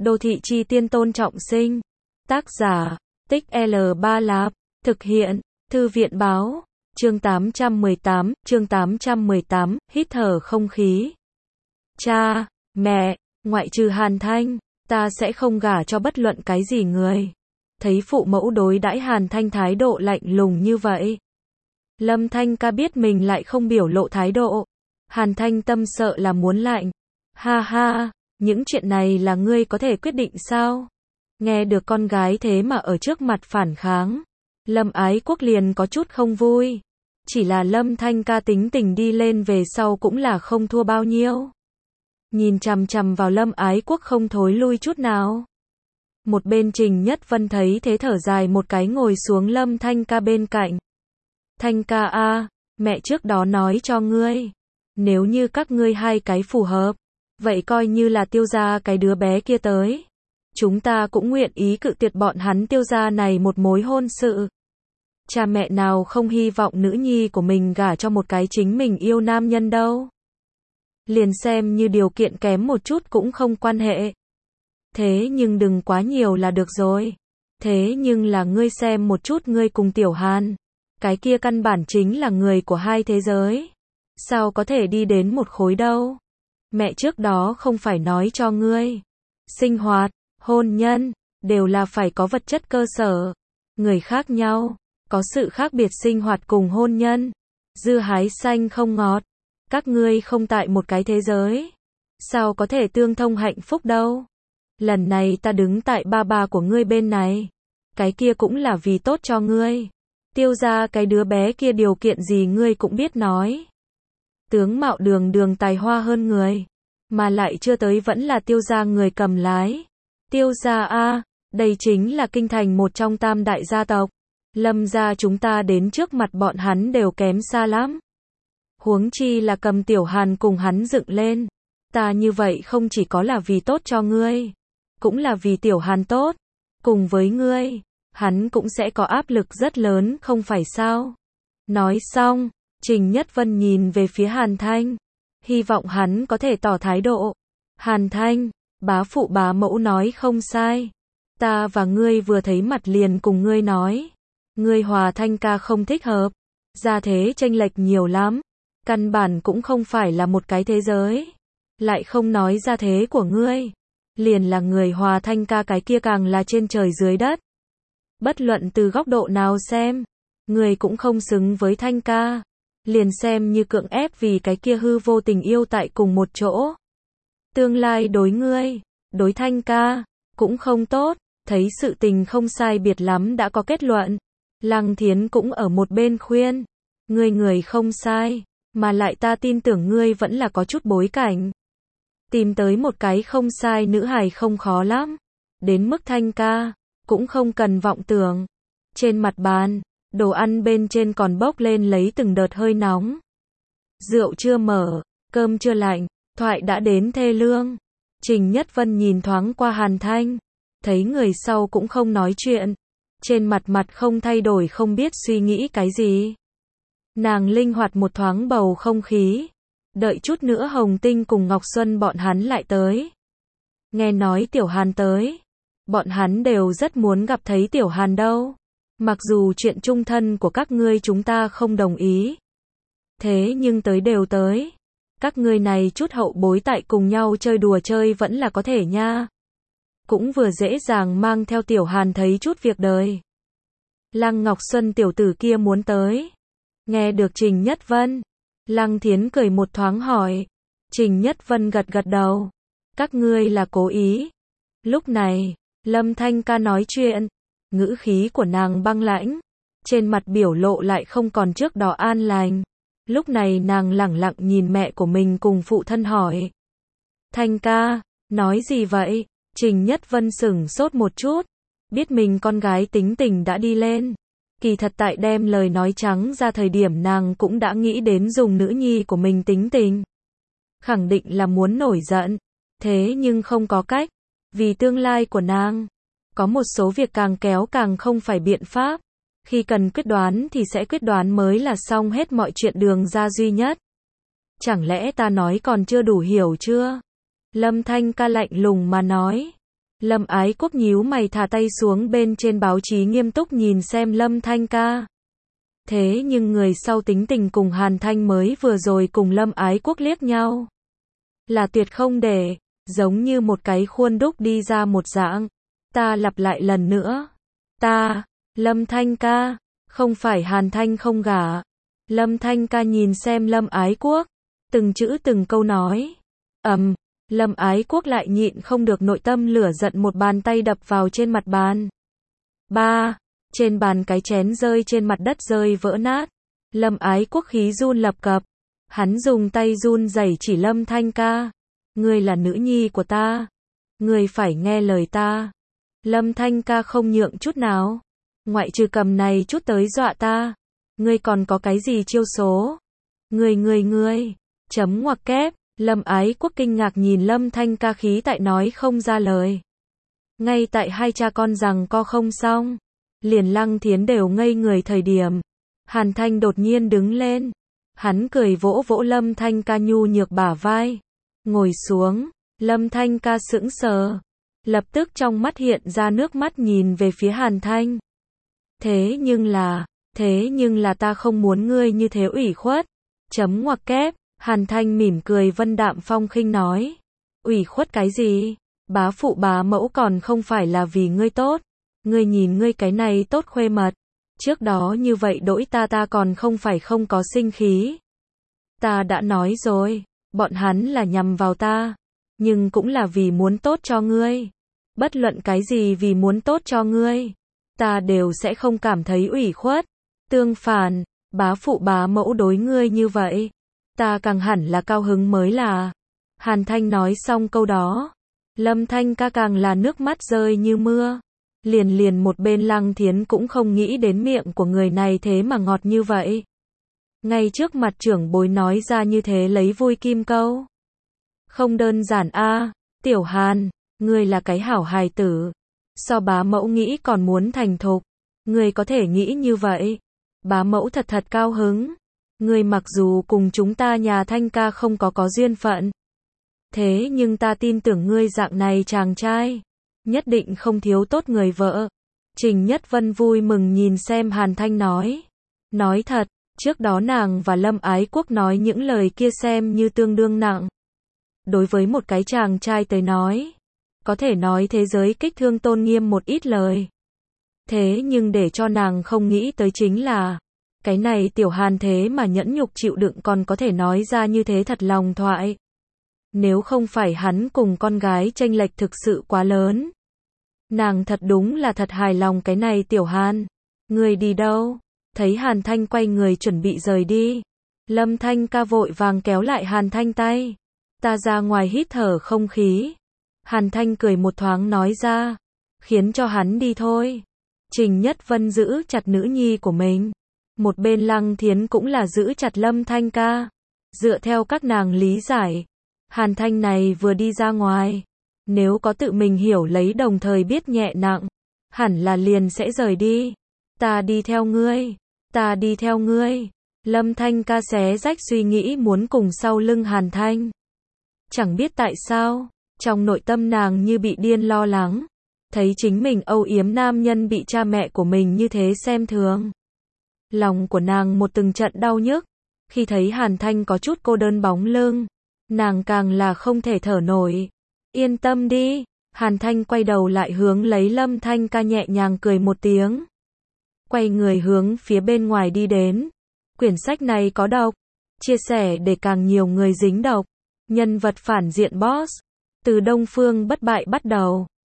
Đô thị chi tiên tôn trọng sinh. Tác giả, Tích L3 Lạp. Thực hiện, Thư viện báo. Chương 818, hít thở không khí. Cha, mẹ, ngoại trừ Hàn Thanh, ta sẽ không gả cho bất luận cái gì người. Thấy phụ mẫu đối đãi Hàn Thanh thái độ lạnh lùng như vậy, Lâm Thanh ca biết mình lại không biểu lộ thái độ. Hàn Thanh tâm sợ là muốn lạnh. Ha ha, những chuyện này là ngươi có thể quyết định sao? Nghe được con gái thế mà ở trước mặt phản kháng, Lâm Ái Quốc liền có chút không vui. Chỉ là Lâm Thanh ca tính tình đi lên về sau cũng là không thua bao nhiêu. Nhìn chằm chằm vào Lâm Ái Quốc không thối lui chút nào. Một bên Trình Nhất Vân thấy thế thở dài một cái ngồi xuống Lâm Thanh ca bên cạnh. Thanh ca a, mẹ trước đó nói cho ngươi, nếu như các ngươi hai cái phù hợp, vậy coi như là Tiêu gia cái đứa bé kia tới, chúng ta cũng nguyện ý cự tuyệt bọn hắn Tiêu gia này một mối hôn sự. Cha mẹ nào không hy vọng nữ nhi của mình gả cho một cái chính mình yêu nam nhân đâu. Liền xem như điều kiện kém một chút cũng không quan hệ. Thế nhưng đừng quá nhiều là được rồi. Thế nhưng là ngươi xem một chút ngươi cùng Tiểu Hàn, cái kia căn bản chính là người của hai thế giới. Sao có thể đi đến một khối đâu? Mẹ trước đó không phải nói cho ngươi, sinh hoạt, hôn nhân, đều là phải có vật chất cơ sở. Người khác nhau, có sự khác biệt sinh hoạt cùng hôn nhân. Dưa hái xanh không ngọt. Các ngươi không tại một cái thế giới, sao có thể tương thông hạnh phúc đâu? Lần này ta đứng tại ba của ngươi bên này, cái kia cũng là vì tốt cho ngươi. Tiêu gia cái đứa bé kia điều kiện gì ngươi cũng biết nói. Tướng mạo đường tài hoa hơn người, mà lại chưa tới vẫn là Tiêu gia người cầm lái. Tiêu gia a, đây chính là kinh thành một trong tam đại gia tộc. Lâm gia chúng ta đến trước mặt bọn hắn đều kém xa lắm. Huống chi là cầm Tiểu Hàn cùng hắn dựng lên. Ta như vậy không chỉ có là vì tốt cho ngươi, cũng là vì Tiểu Hàn tốt. Cùng với ngươi, hắn cũng sẽ có áp lực rất lớn không phải sao? Nói xong, Trình Nhất Vân nhìn về phía Hàn Thanh, hy vọng hắn có thể tỏ thái độ. Hàn Thanh, bá phụ bá mẫu nói không sai. Ta và ngươi vừa thấy mặt liền cùng ngươi nói. Ngươi Hòa Thanh ca không thích hợp. Gia thế chênh lệch nhiều lắm. Căn bản cũng không phải là một cái thế giới. Lại không nói gia thế của ngươi. Liền là người Hòa Thanh ca cái kia càng là trên trời dưới đất. Bất luận từ góc độ nào xem, ngươi cũng không xứng với Thanh ca. Liền xem như cưỡng ép vì cái kia hư vô tình yêu tại cùng một chỗ. Tương lai đối ngươi, đối Thanh ca, cũng không tốt. Thấy sự tình không sai biệt lắm đã có kết luận. Lăng Thiến cũng ở một bên khuyên. Người không sai, mà lại ta tin tưởng ngươi vẫn là có chút bối cảnh. Tìm tới một cái không sai nữ hài không khó lắm. Đến mức Thanh ca, cũng không cần vọng tưởng. Trên mặt bàn, đồ ăn bên trên còn bốc lên lấy từng đợt hơi nóng. Rượu chưa mở, cơm chưa lạnh, thoại đã đến thê lương. Trình Nhất Vân nhìn thoáng qua Hàn Thanh, thấy người sau cũng không nói chuyện. Trên mặt không thay đổi không biết suy nghĩ cái gì. Nàng linh hoạt một thoáng bầu không khí. Đợi chút nữa Hồng Tinh cùng Ngọc Xuân bọn hắn lại tới. Nghe nói Tiểu Hàn tới. Bọn hắn đều rất muốn gặp thấy Tiểu Hàn đâu. Mặc dù chuyện chung thân của các ngươi chúng ta không đồng ý. Thế nhưng tới đều tới. Các ngươi này chút hậu bối tại cùng nhau chơi đùa chơi vẫn là có thể nha. Cũng vừa dễ dàng mang theo Tiểu Hàn thấy chút việc đời. Lăng Ngọc Xuân tiểu tử kia muốn tới. Nghe được Trình Nhất Vân, Lăng Thiến cười một thoáng hỏi. Trình Nhất Vân gật đầu. Các ngươi là cố ý. Lúc này, Lâm Thanh ca nói chuyện. Ngữ khí của nàng băng lãnh. Trên mặt biểu lộ lại không còn trước đó an lành. Lúc này nàng lẳng lặng nhìn mẹ của mình cùng phụ thân hỏi. Thanh ca, nói gì vậy? Trình Nhất Vân sửng sốt một chút. Biết mình con gái tính tình đã đi lên. Kỳ thật tại đem lời nói trắng ra thời điểm nàng cũng đã nghĩ đến dùng nữ nhi của mình tính tình. Khẳng định là muốn nổi giận. Thế nhưng không có cách. Vì tương lai của nàng. Có một số việc càng kéo càng không phải biện pháp. Khi cần quyết đoán thì sẽ quyết đoán mới là xong hết mọi chuyện đường ra duy nhất. Chẳng lẽ ta nói còn chưa đủ hiểu chưa? Lâm Thanh ca lạnh lùng mà nói. Lâm Ái Quốc nhíu mày thả tay xuống bên trên báo chí nghiêm túc nhìn xem Lâm Thanh ca. Thế nhưng người sau tính tình cùng Hàn Thanh mới vừa rồi cùng Lâm Ái Quốc liếc nhau. Là tuyệt không để, giống như một cái khuôn đúc đi ra một dạng. Ta lặp lại lần nữa. Ta, Lâm Thanh ca, không phải Hàn Thanh không gả. Lâm Thanh ca nhìn xem Lâm Ái Quốc, từng chữ từng câu nói. Lâm Ái Quốc lại nhịn không được nội tâm lửa giận một bàn tay đập vào trên mặt bàn. Trên bàn cái chén rơi trên mặt đất rơi vỡ nát. Lâm Ái Quốc khí run lập cập. Hắn dùng tay run rẩy chỉ Lâm Thanh ca. Ngươi là nữ nhi của ta. Ngươi phải nghe lời ta. Lâm Thanh ca không nhượng chút nào. Ngoại trừ cầm này chút tới dọa ta. Ngươi còn có cái gì chiêu số? Ngươi. Chấm ngoặc kép. Lâm Ái Quốc kinh ngạc nhìn Lâm Thanh ca khí tại nói không ra lời. Ngay tại hai cha con rằng co không xong. Liền Lăng Thiến đều ngây người thời điểm. Hàn Thanh đột nhiên đứng lên. Hắn cười vỗ vỗ Lâm Thanh ca nhu nhược bả vai. Ngồi xuống. Lâm Thanh ca sững sờ. Lập tức trong mắt hiện ra nước mắt nhìn về phía Hàn Thanh. Thế nhưng là ta không muốn ngươi như thế ủy khuất. Chấm ngoặc kép. Hàn Thanh mỉm cười vân đạm phong khinh nói. Ủy khuất cái gì? Bá phụ bá mẫu còn không phải là vì ngươi tốt. Ngươi nhìn ngươi cái này tốt khuê mật. Trước đó như vậy đỗi ta còn không phải không có sinh khí. Ta đã nói rồi, bọn hắn là nhằm vào ta. Nhưng cũng là vì muốn tốt cho ngươi. Bất luận cái gì vì muốn tốt cho ngươi. Ta đều sẽ không cảm thấy ủy khuất. Tương phản, bá phụ bá mẫu đối ngươi như vậy. Ta càng hẳn là cao hứng mới là. Hàn Thanh nói xong câu đó. Lâm Thanh ca càng là nước mắt rơi như mưa. Liền một bên Lăng Thiến cũng không nghĩ đến miệng của người này thế mà ngọt như vậy. Ngay trước mặt trưởng bối nói ra như thế lấy vui kim câu. Không đơn giản a, Tiểu Hàn, ngươi là cái hảo hài tử. So bá mẫu nghĩ còn muốn thành thục. Ngươi có thể nghĩ như vậy. Bá mẫu thật cao hứng. Ngươi mặc dù cùng chúng ta nhà Thanh ca không có duyên phận. Thế nhưng ta tin tưởng ngươi dạng này chàng trai. Nhất định không thiếu tốt người vợ. Trình Nhất Vân vui mừng nhìn xem Hàn Thanh nói. Nói thật, trước đó nàng và Lâm Ái Quốc nói những lời kia xem như tương đương nặng. Đối với một cái chàng trai tới nói, có thể nói thế giới kích thương tôn nghiêm một ít lời. Thế nhưng để cho nàng không nghĩ tới chính là, cái này Tiểu Hàn thế mà nhẫn nhục chịu đựng còn có thể nói ra như thế thật lòng thoại. Nếu không phải hắn cùng con gái chênh lệch thực sự quá lớn. Nàng thật đúng là thật hài lòng cái này Tiểu Hàn. Người đi đâu? Thấy Hàn Thanh quay người chuẩn bị rời đi. Lâm Thanh ca vội vàng kéo lại Hàn Thanh tay. Ta ra ngoài hít thở không khí. Hàn Thanh cười một thoáng nói ra. Khiến cho hắn đi thôi. Trình Nhất Vân giữ chặt nữ nhi của mình. Một bên Lăng Thiến cũng là giữ chặt Lâm Thanh ca. Dựa theo các nàng lý giải. Hàn Thanh này vừa đi ra ngoài. Nếu có tự mình hiểu lấy đồng thời biết nhẹ nặng. Hẳn là liền sẽ rời đi. Ta đi theo ngươi. Ta đi theo ngươi. Lâm Thanh ca xé rách suy nghĩ muốn cùng sau lưng Hàn Thanh. Chẳng biết tại sao. Trong nội tâm nàng như bị điên lo lắng. Thấy chính mình âu yếm nam nhân bị cha mẹ của mình như thế xem thường. Lòng của nàng một từng trận đau nhức. Khi thấy Hàn Thanh có chút cô đơn bóng lưng. Nàng càng là không thể thở nổi. Yên tâm đi. Hàn Thanh quay đầu lại hướng lấy Lâm Thanh ca nhẹ nhàng cười một tiếng. Quay người hướng phía bên ngoài đi đến. Quyển sách này có độc. Chia sẻ để càng nhiều người dính độc. Nhân vật phản diện boss. Từ Đông Phương bất bại bắt đầu.